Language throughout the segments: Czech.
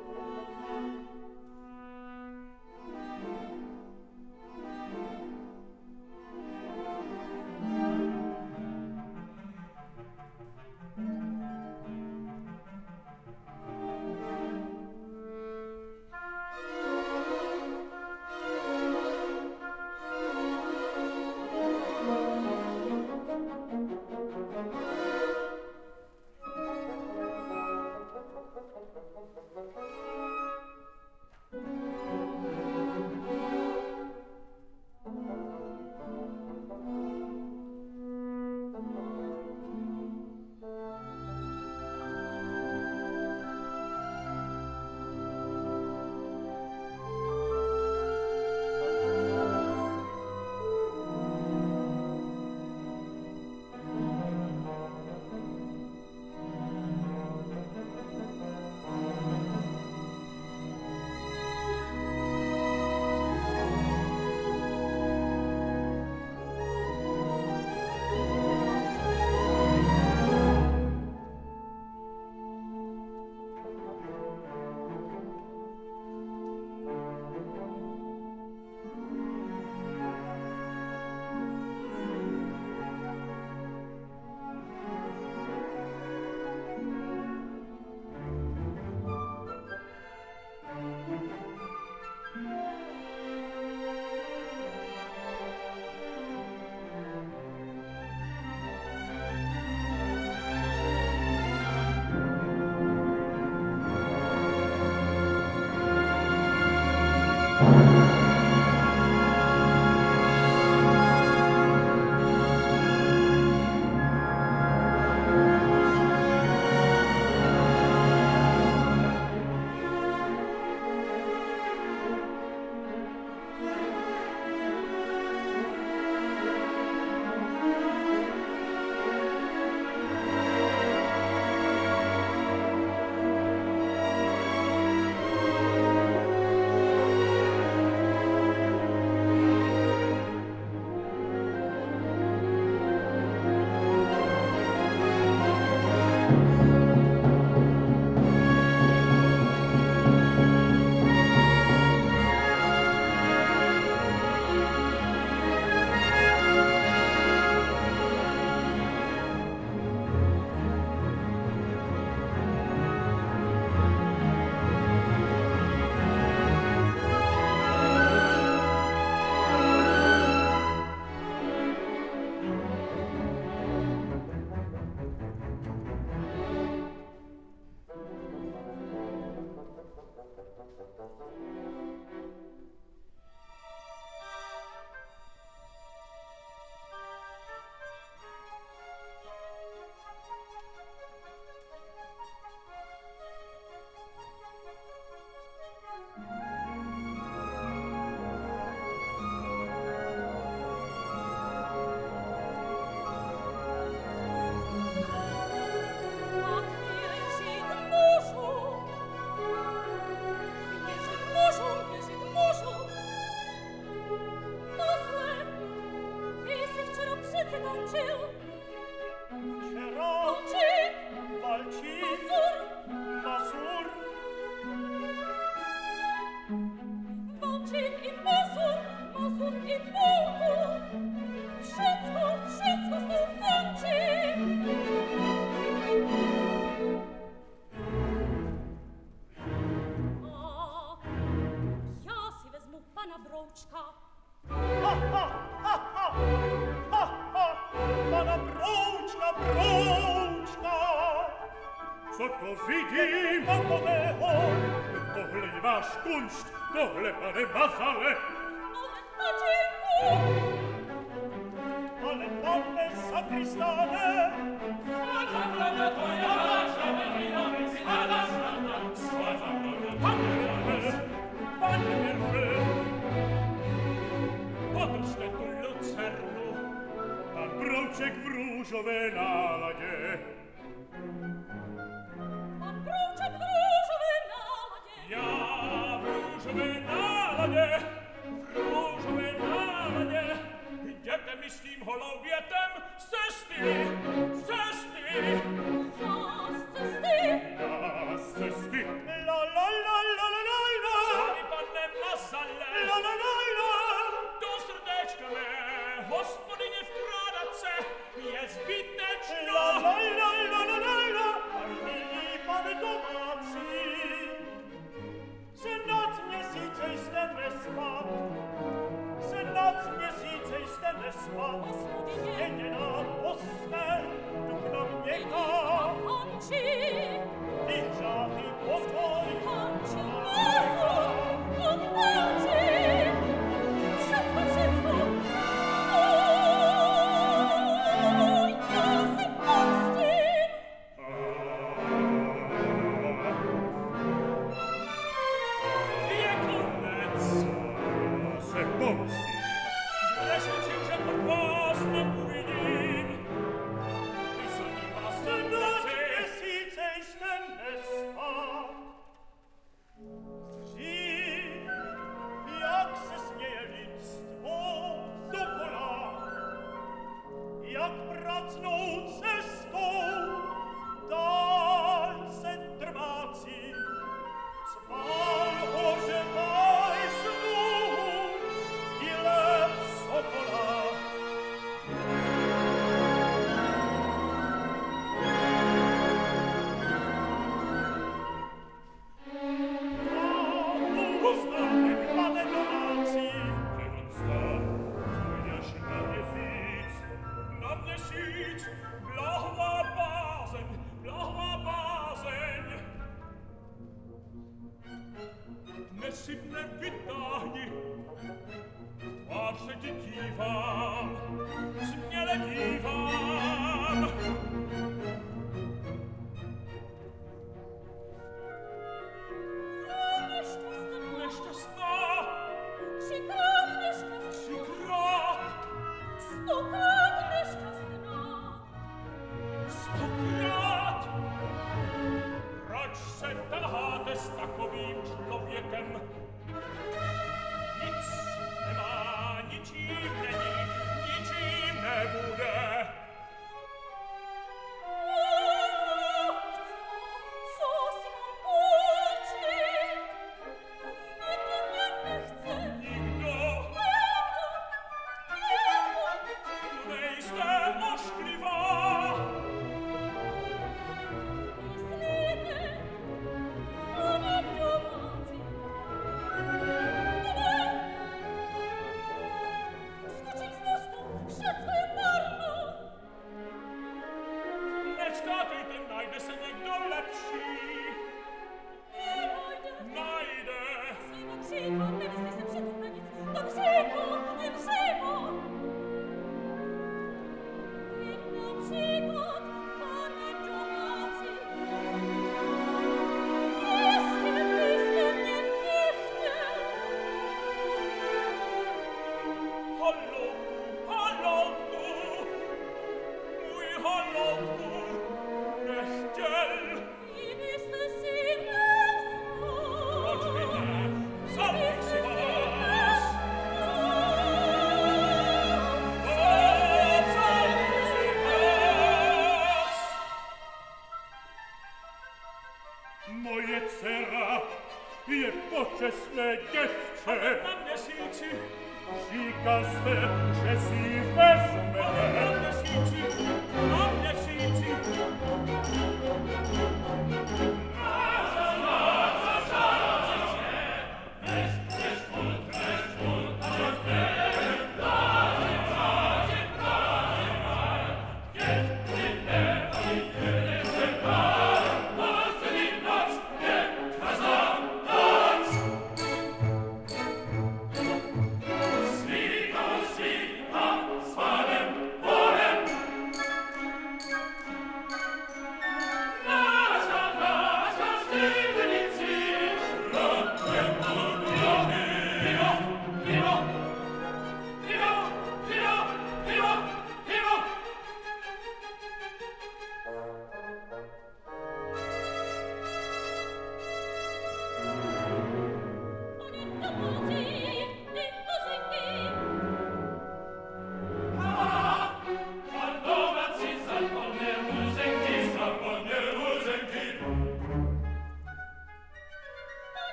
La la la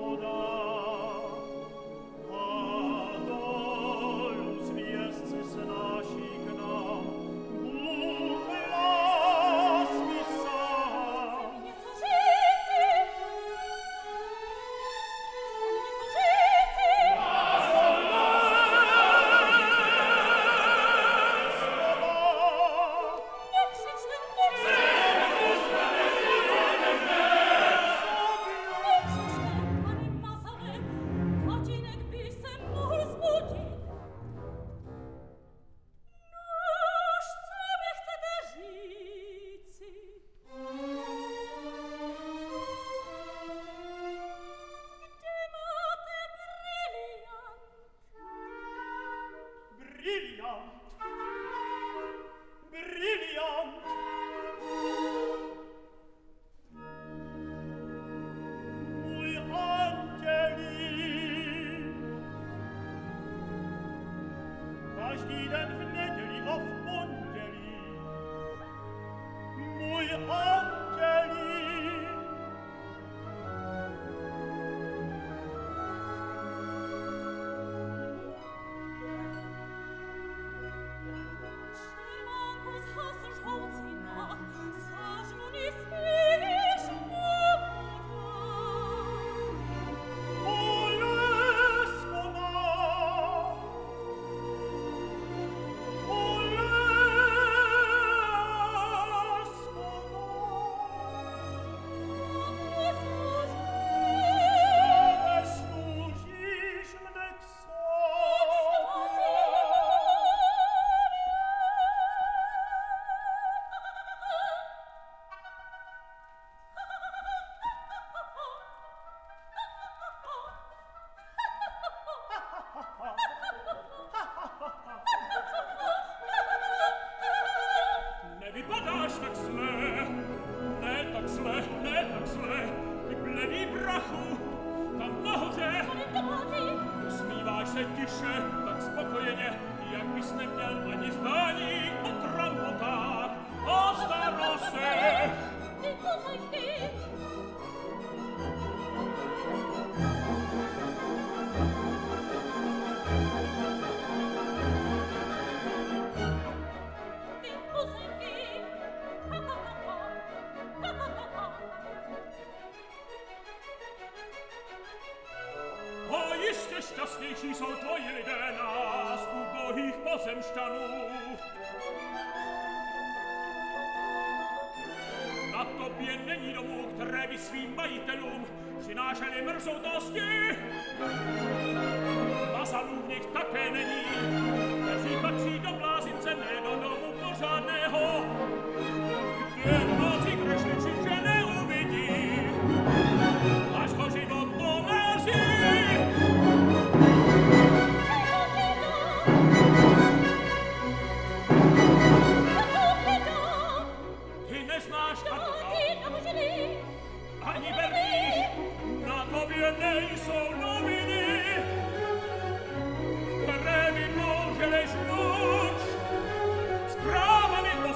Šťastnější jsou tvoji lidé nás, ubohých pozemšťanů. Na tobě není domů, které by svým majitelům přinášely mrzoutosti. Bazalů v nich také není, kteří patří do blázince, ne do domu pořádného. Kde noci krešličí, že neuvidí, až ho život omezí. Ani Berlín, na tobě nejsou noviny, které by dloužily žluč. Zprávami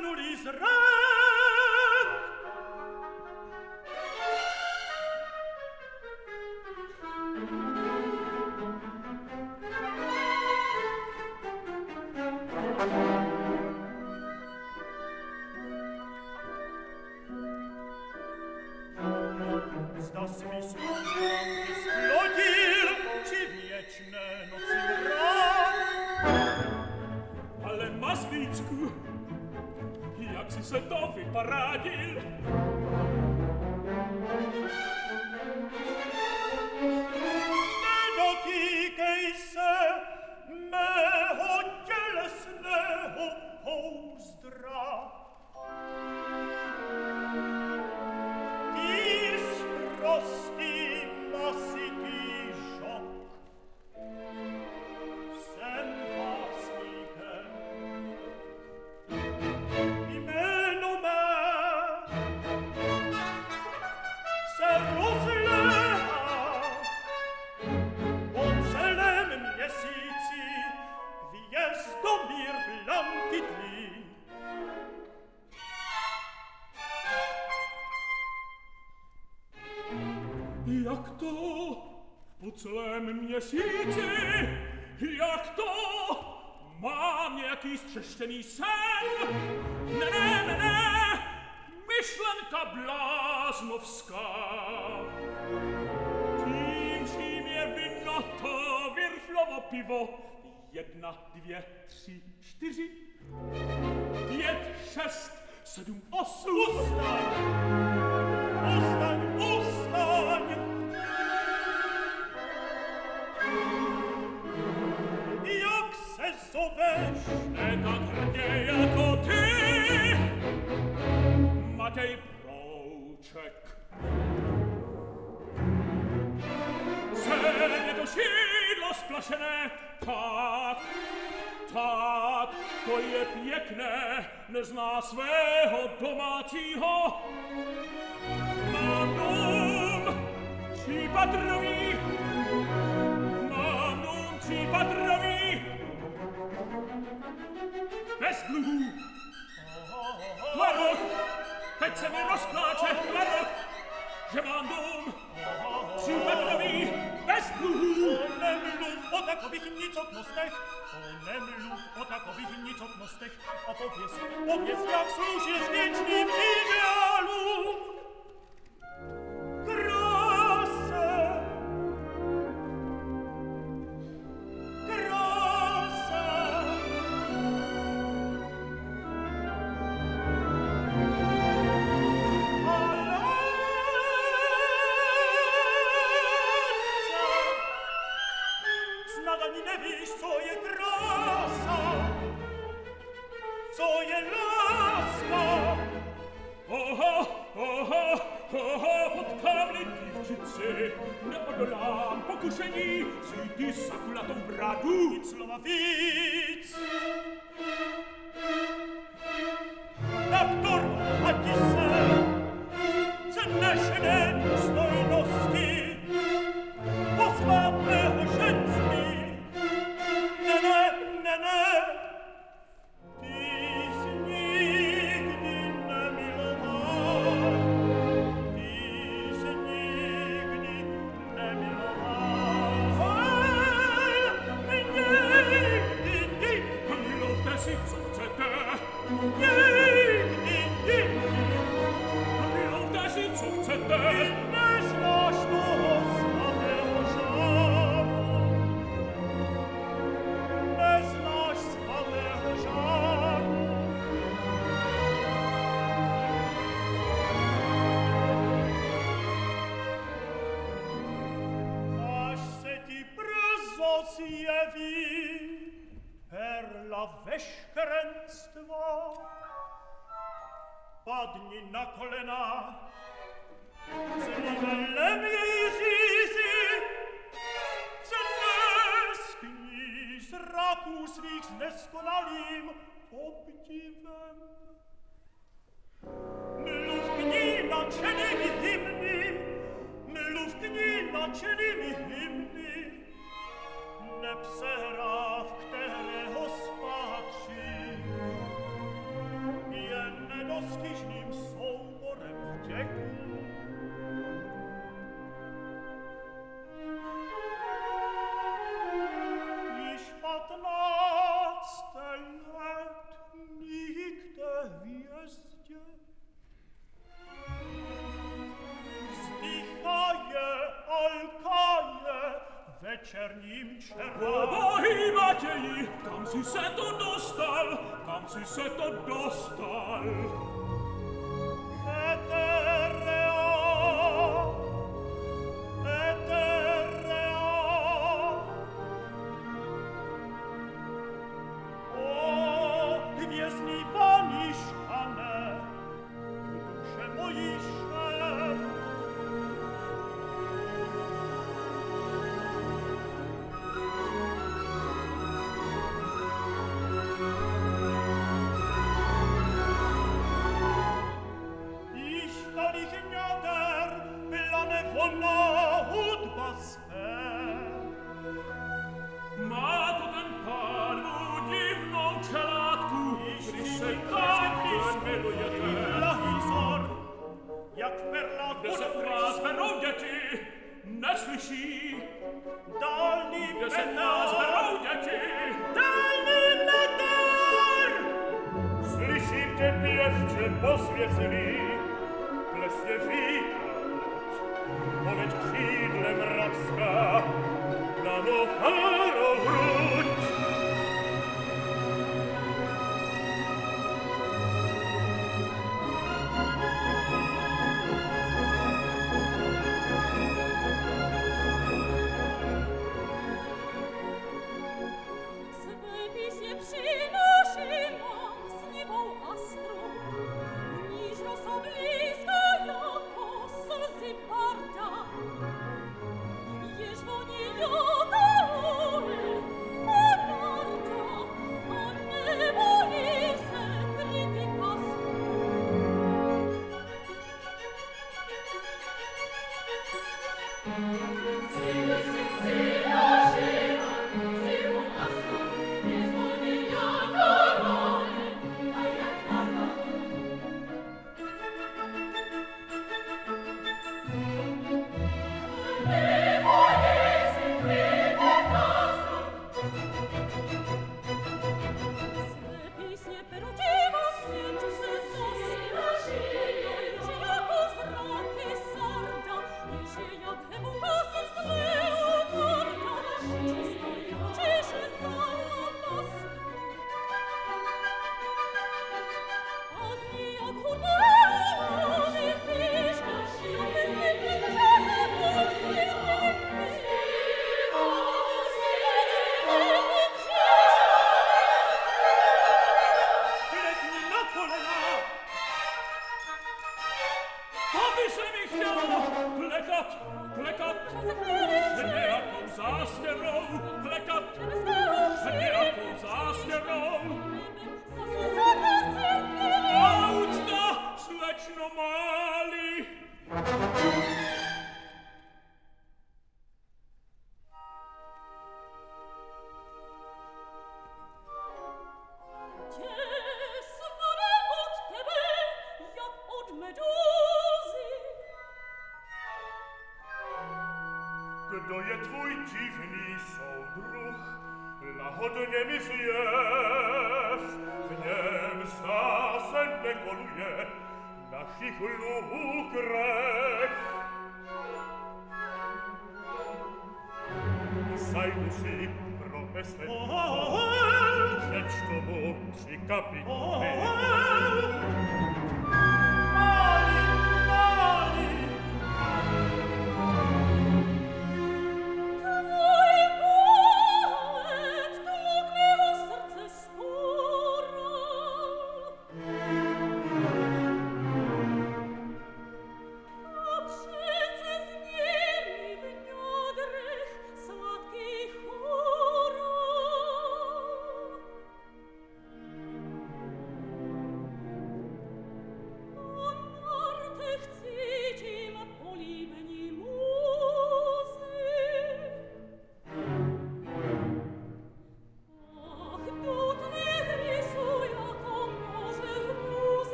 nulis rec. Zda mi słucham splodil, ci wieczne nocy mrak. Ale Maslicku, jak si se to vyparadil? Nedotýkej se mého tělesného pouzdra. Ty sprostý masitý žok. Jsem básníkem. Jméno mé se rozléhá po celém měsíci Vězdomír blankitný. Jak to po celém měsíci? Jak to? Mám nějaký střeštěný sen? Ne, myšlenka bláznovská. Tím, čím je vino to Virflovo pivo. 1, 2, 3, 4, 5, 6, 7, 8. Ustaň! Jak se zoveš? Ne tak hrdě jako ty, Matej Brouček. Sedne to šídlo splašené, tak, to je pěkné, nezná svého domácího. Mám dům třípatrový, bez dluhů. Tvaroch, teď se mi rozpláče, tvaroch, že mám dům třípatrový, bez dluhů. Nemluv o takových nicotnostech, a pověz, jak služí s věčným ideálům. Krása, snad ani nevíš, co je krása, co je láska. Potkám-li dívčici, neodolám pokušení vzít ty sakulatou bradu. Nic slova víc. Doktor, ati se vznešené důstojnosti posvátného ženství. Ne, ty jsi nikdy nemiloval. Milovte si, co chcete. Milovte si, co chcete. Neznáš toho svatého žáru. Až se ti brzo zjeví perla veškerenstva, padni na kolena, zlívelem jej řízi, zneskni zraků svých s neskonalým obdivem. Mluvkni nadšenými hymny, neb se hra, v kterého spatří, je Večerním čerám. Bohy Matěji, kam si se to dostal? Kam si se to dostal? Eterea, eterea. O, hvězdný paniškane, duše mojiše. Má to ten pán divnou čelátku, když se tak milujete. Lahýzor, jak v perlách Kde se u vás berou děti, neslyší. Dálný Kde se u vás berou děti, dálný meteor! Slyším tě, pěvče posvěcený, plesně vítrat, poveď křídlem racka na nohárou hruď. Kdo je tvůj divný soudruh, lahodně mi zjev, v něm zdá se nekoluje našich lukrech. Zajdu si pro besledu, řeč tomu 3 kapitoly.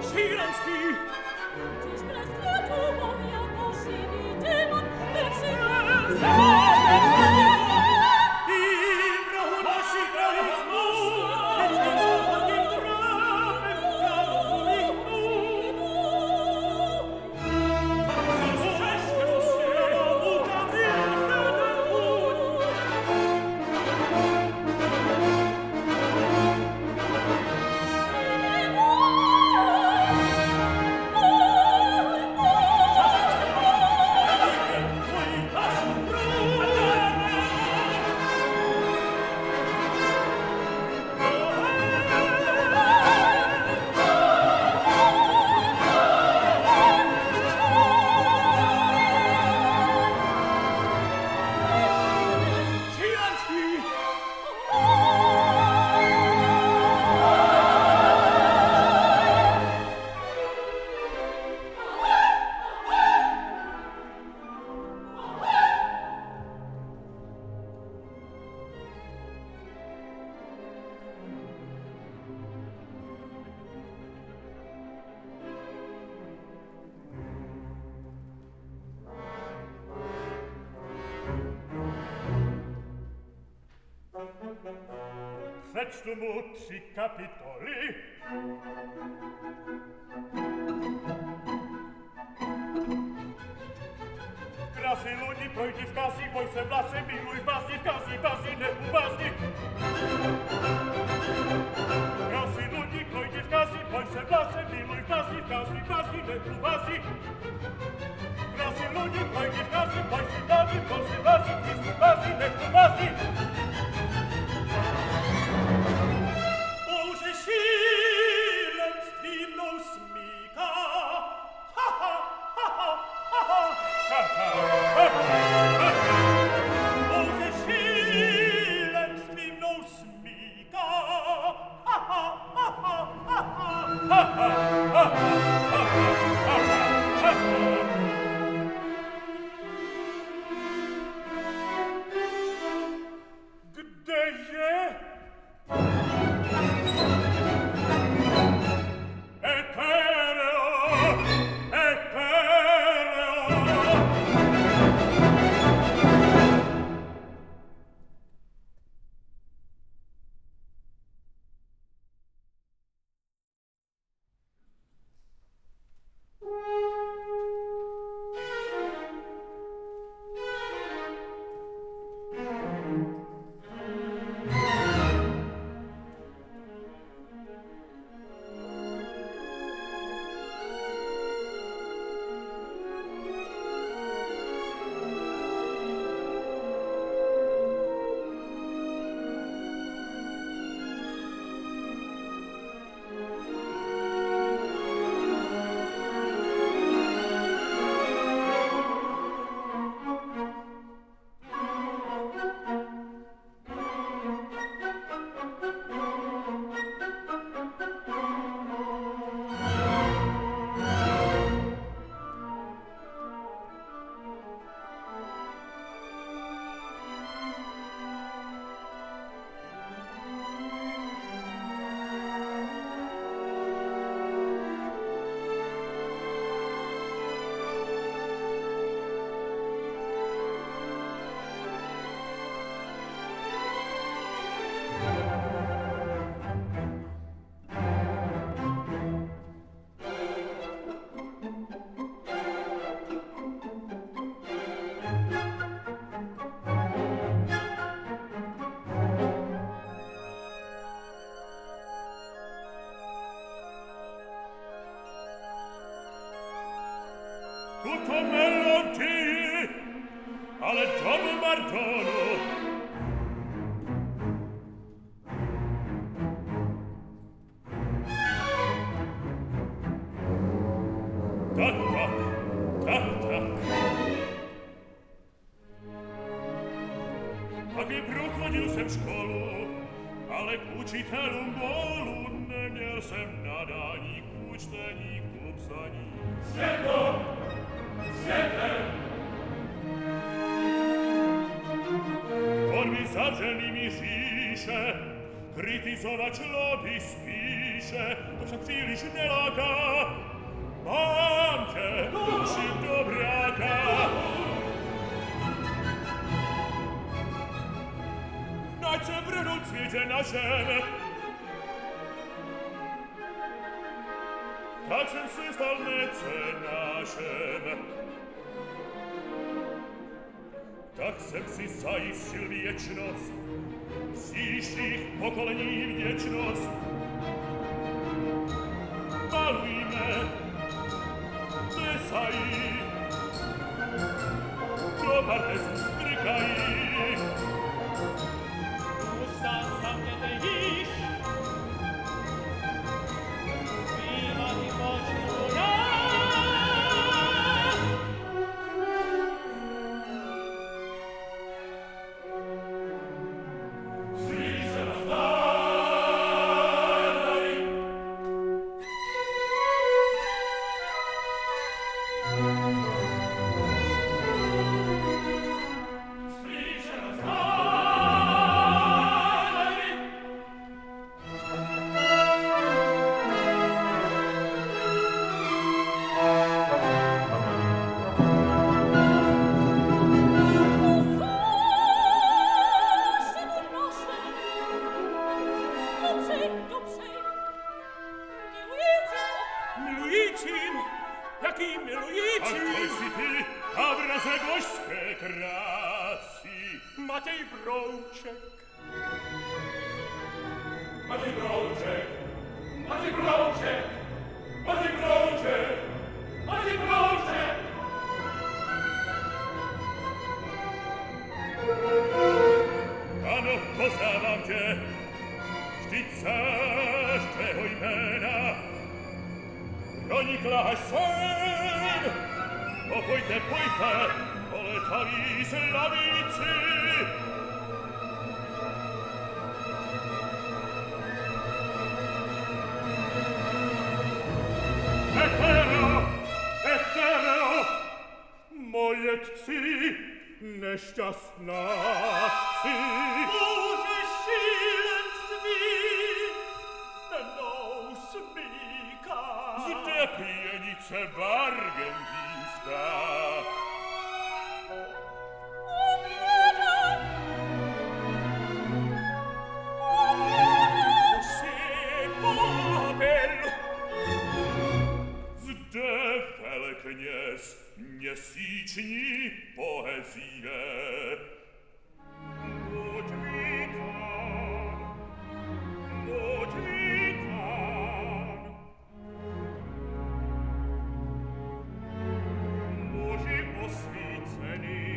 Prečtumu 3 kapitoly. Krásy ľudí, projdi v kasi, boj se vlasy, miluj v bázni, v kasi, bázni, neuvázni. Krásy ľudí, projdi v kasi, boj se vlasy, miluj v bázni, v kasi, bázni, neuvázni. Krásy ľudí, projdi v kasi, boj se vlasy, Kristu bázni, neuvázni. Bože, šílenství mnou smíká. Ha, ha, ha, ha, ha, ha. Ha, ha, ha, ha, ha. Bože, šílenství mnou smíká. Ha, ha, ha, ha, ha, ha. Ha, ha, ha, ha, ha, ha, ha, ha. Kde je? Tutto melodie, alle domo mardono. Tak, tak, tak, tak. Tak vyprochodil jsem školu, ale k učitelu molu neměl jsem nadání k učtení, k psaní. Světem! Tvorby zavřenými říše, Kritizovať lody spíše, to však príliš neláka. Mámte, duši dobráka. Naď se vrhnúť svite na žen. Tak jsem se stal mecenášem. Tak jsem si zajistil věčnost, příštích pokolení věčnost. Malujme, plesají, do partezu strikají. Usta zamknete již, zpívať i počnu ja. Nešťastnáci. Bože šílenství, mnou smíká. Zde pijenice Vargentínská. Zde velekněz měsíční poezie. Buď vítán, muži osvícený.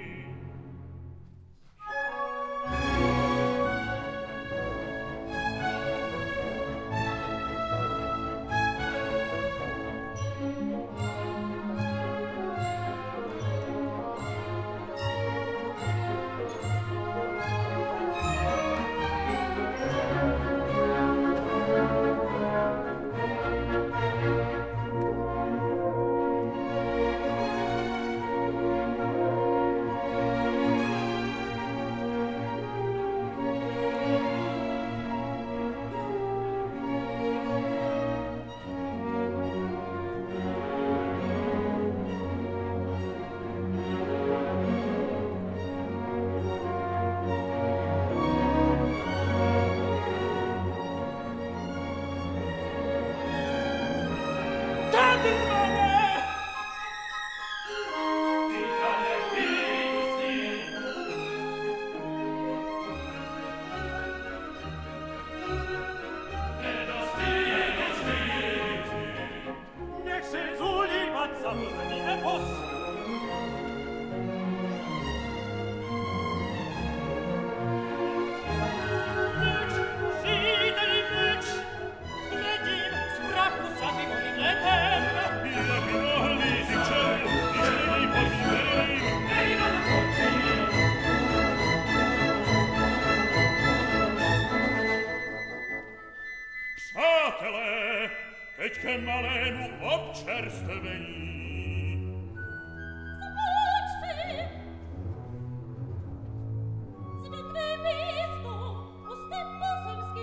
Teďke malému občerstvení. Zvoď si! Zde tvé místo, pusté pozemské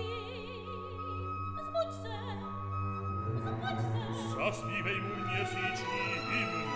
zaspívej mu měsíční hymnu.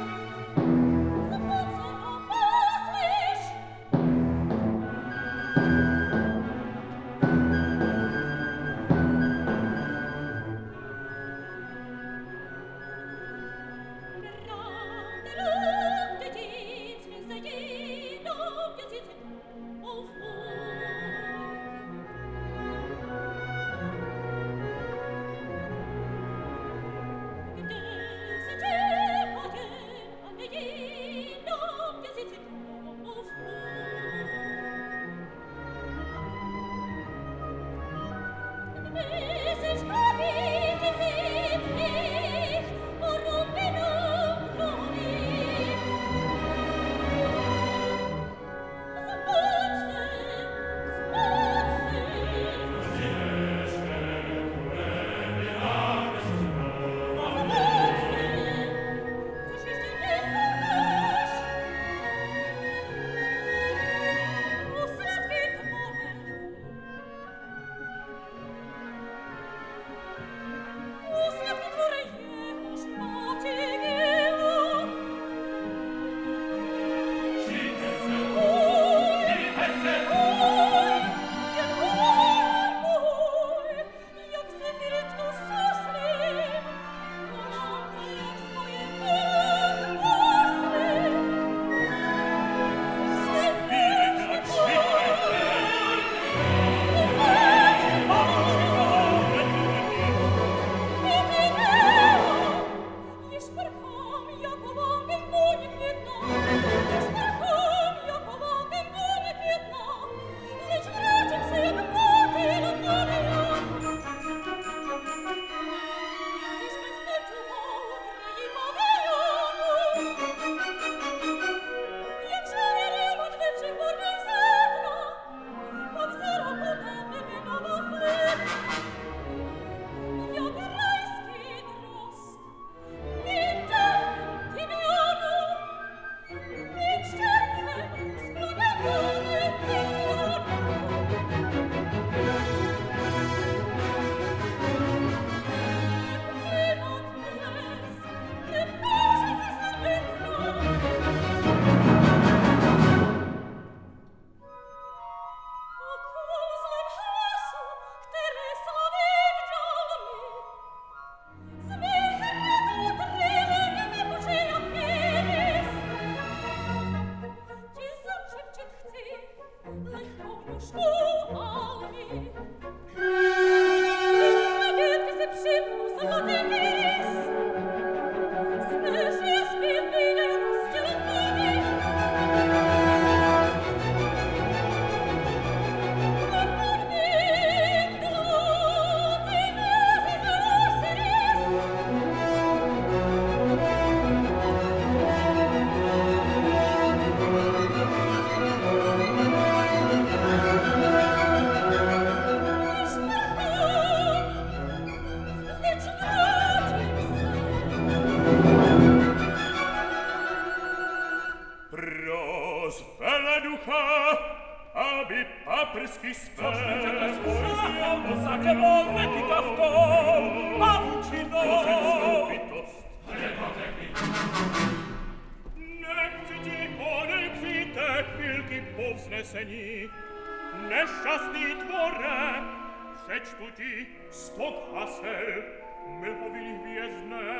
Nešťastný tvore, přečtu ti stok hasel, mlhoviny hvězdné.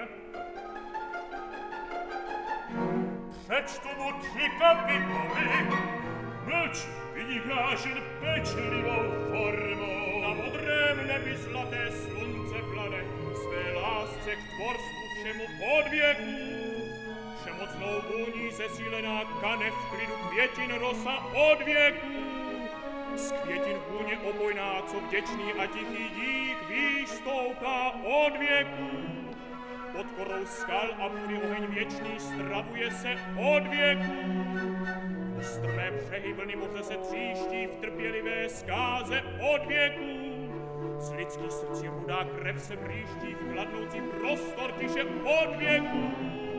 Přečtu mu 3 kapitoly, mlč vynikáš jen pečlivou formou. Na modrém nebi zlaté slunce plane, své lásce k tvorstvu všemu od věků. Všemocnou vůní zesílená kane v klidu květin rosa od věků. Z květin vůně obojná, co vděčný a tichý dík výstoupá od věků. Pod korou skal a půdy oheň věčný stravuje se od věků. Strmé břehy vlny moře se tříští v trpělivé zkáze od věků. Z lidských srdcí rudá krev se bříští v chladnoucí prostor tiše od věků.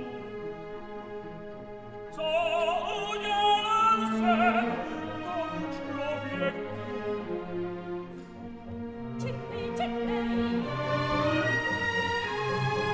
Co udělal jsem tomu člověku? Čekej, čekej.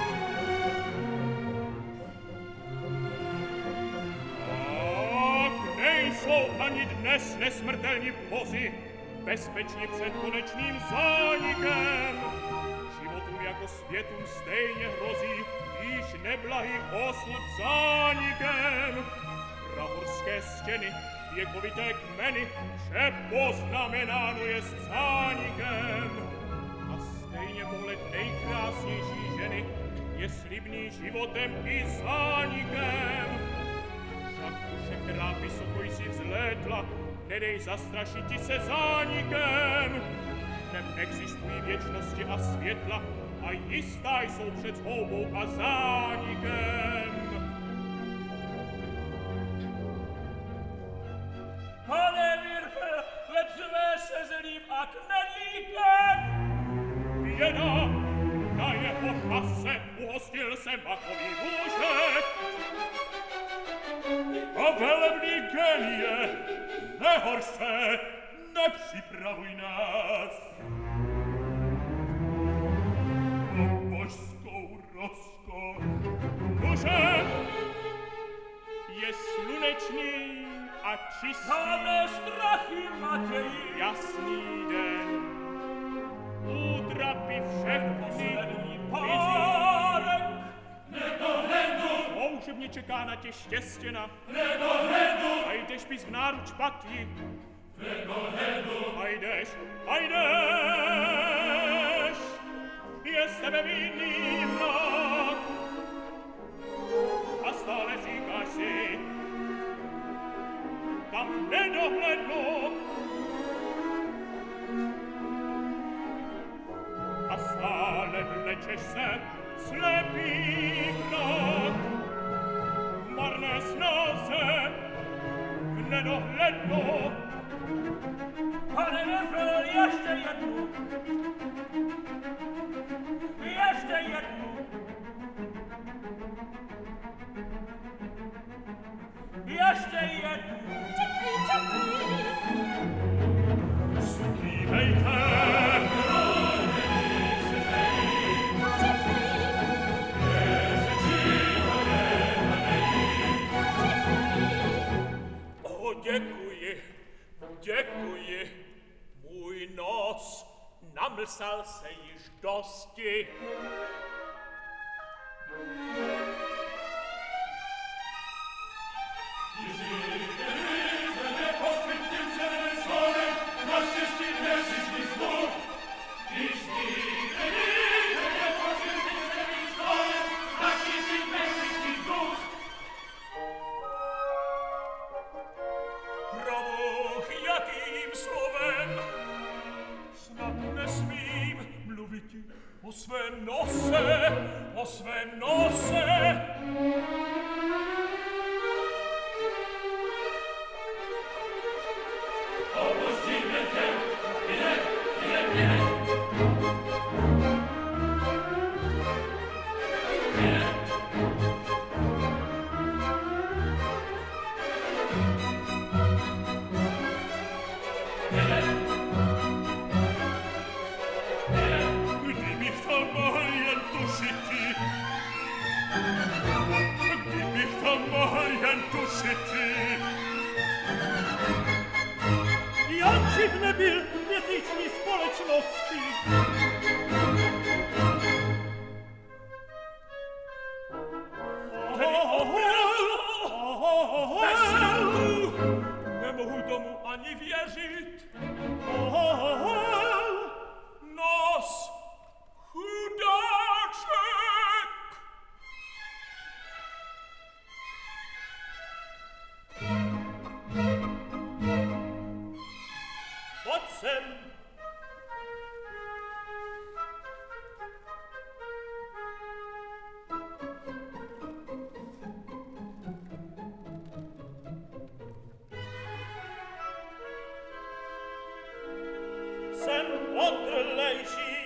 ani dnes nesmrtelní bozi, bezpečně před konečným zánikem. Životům jako světům stejně hrozí, když neblahý osud zánikem. Prahorské stěny, věkovité kmeny, vše poznamenáno je s zánikem. A stejně pohled nejkrásnější ženy je slibný životem i zánikem. Však duše, která vysoko jsi vzlétla, nedej zastrašiti se zánikem. Neexistují věčnosti a světla a jistá jsou před zhoubou a zánikem. Pane Wirfel, chleb své se zelím a knedlíkem! Běda, na jeho šase uhostil se machový mužek. A velebný genie, nehor se, nepřipravuj nás. O božskou rozkoš, mužek je slunečný a čistý. Máme strachy, Matěji! Jasný den, útrapy všechny Párek! Toužebně čeká na tě štěstěna. A jdeš bys v náruč patí. A jdeš, je z tebe vinný mrak. A stále říkáš si, tam v nedohlednu. A stále vlečeš se, slepý krok. V marné snaze, v nedohlednu. Pane Wirfel, ještě jednu! Ještě jednu! Ještě jednu! Zpívejte! O, děkuji, děkuji. Můj nos namlsal se již dosti. Prabůh, jakým slovem snad nesmím mluvit o svém nose, o svém nose. Kdybych tam mohl jen tušiti, kdybych tam mohl jen tušiti. Jak živ nebyl v měsíční společnosti. Tedy opravdu, bez srandu, nemohu tomu ani věřit. Nos, chudáček! Pojď sem. Jsem otrlejší.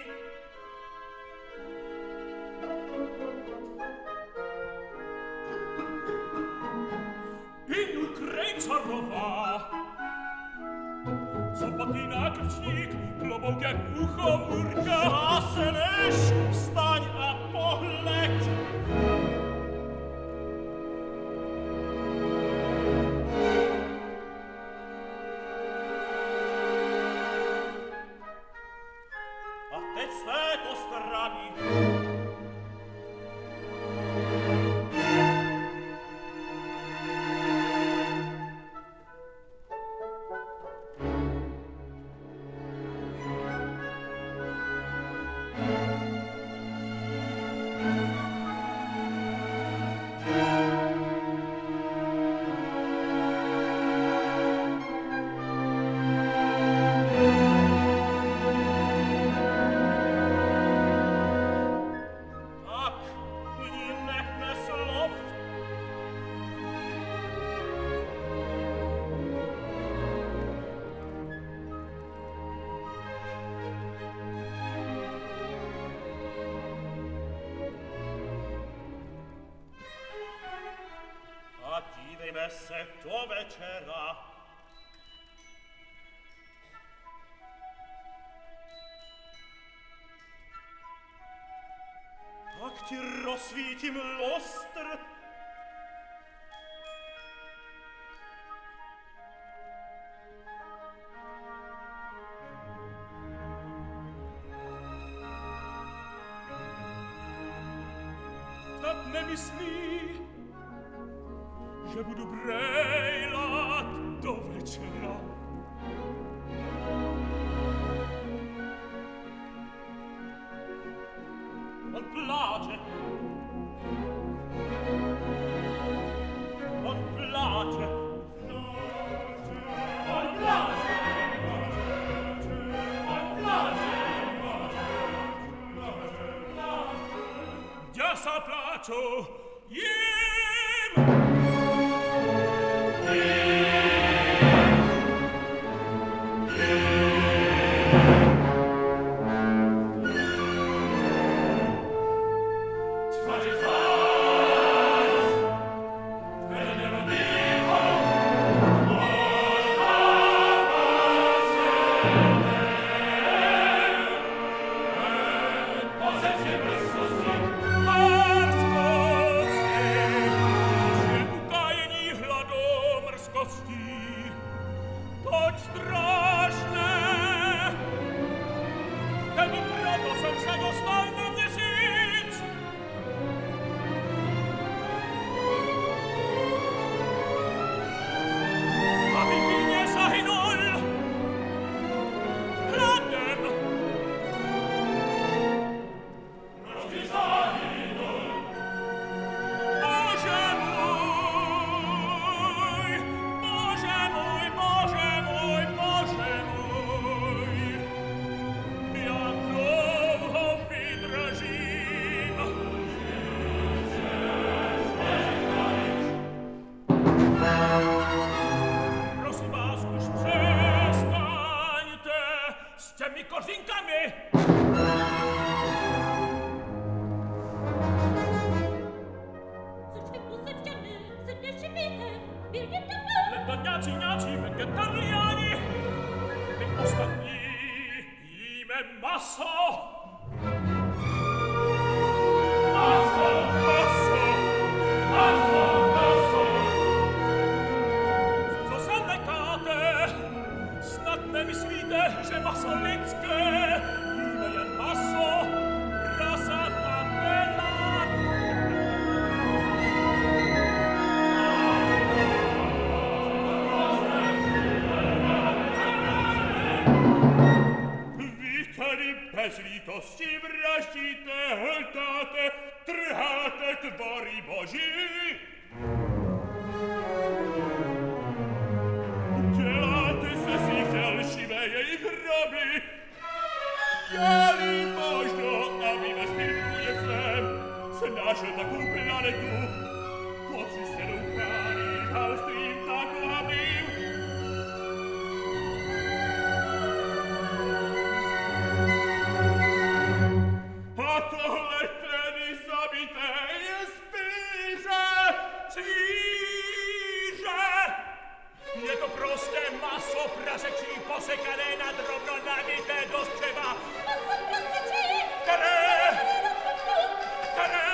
Inu Krejcarová, co patina krčník, klobouk jak uchomurka. Záseneš, vstaň a pohleď. strani. Messetto večera. Tak ti rozsvítim lostr. Snad nemyslí, že budu brejlat do večera. On pláče. On pláče. On pláče. On pláče. Già sa placio, Bezlitosti vraždíte, hltáte, trháte tvory Boží. Děláte se z nich želšivé jejich hroby. Je-li možno, aby vesmír unesem, snášel takovou planetu, počištěnou chání, halstvím tak hlavným. A tohle tedy zabité je zvíře! Zvíře! Je to prostě maso prasečí posekané na drobno nabité do střeva. Maso prasečí! Které? Které?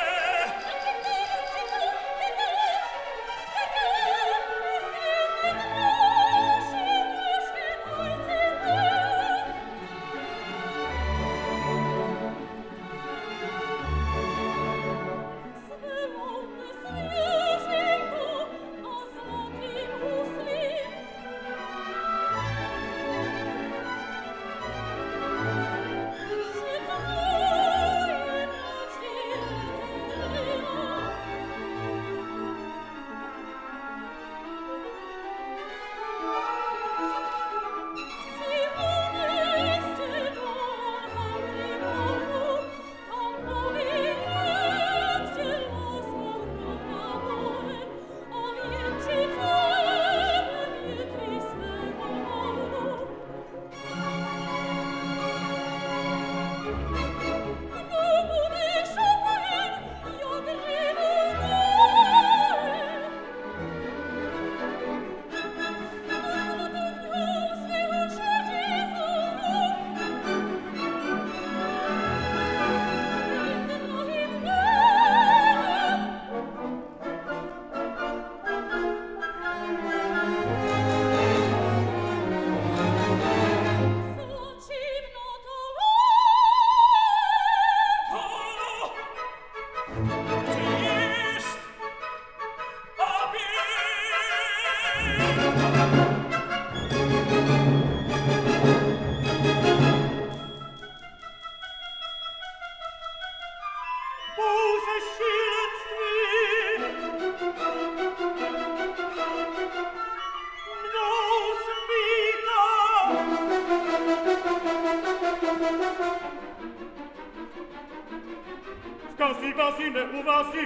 Scasi basine uvasi.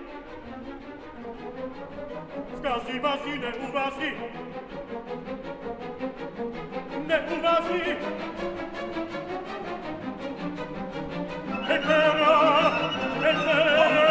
Scasi basine uvasi. Ne uvasi. Etera, etera.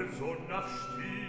co navštívil